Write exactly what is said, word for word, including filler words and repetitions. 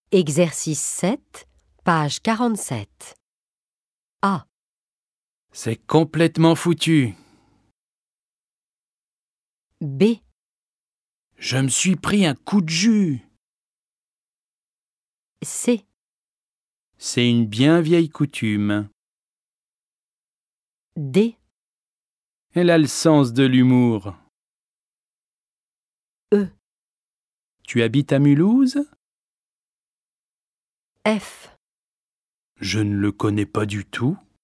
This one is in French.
Exercice sept, page quarante-sept. A. C'est complètement foutu. B. Je me suis pris un coup de jus. C. C'est une bien vieille coutume. D. Elle a le sens de l'humour. E. Tu habites à Mulhouse? F. Je ne le connais pas du tout.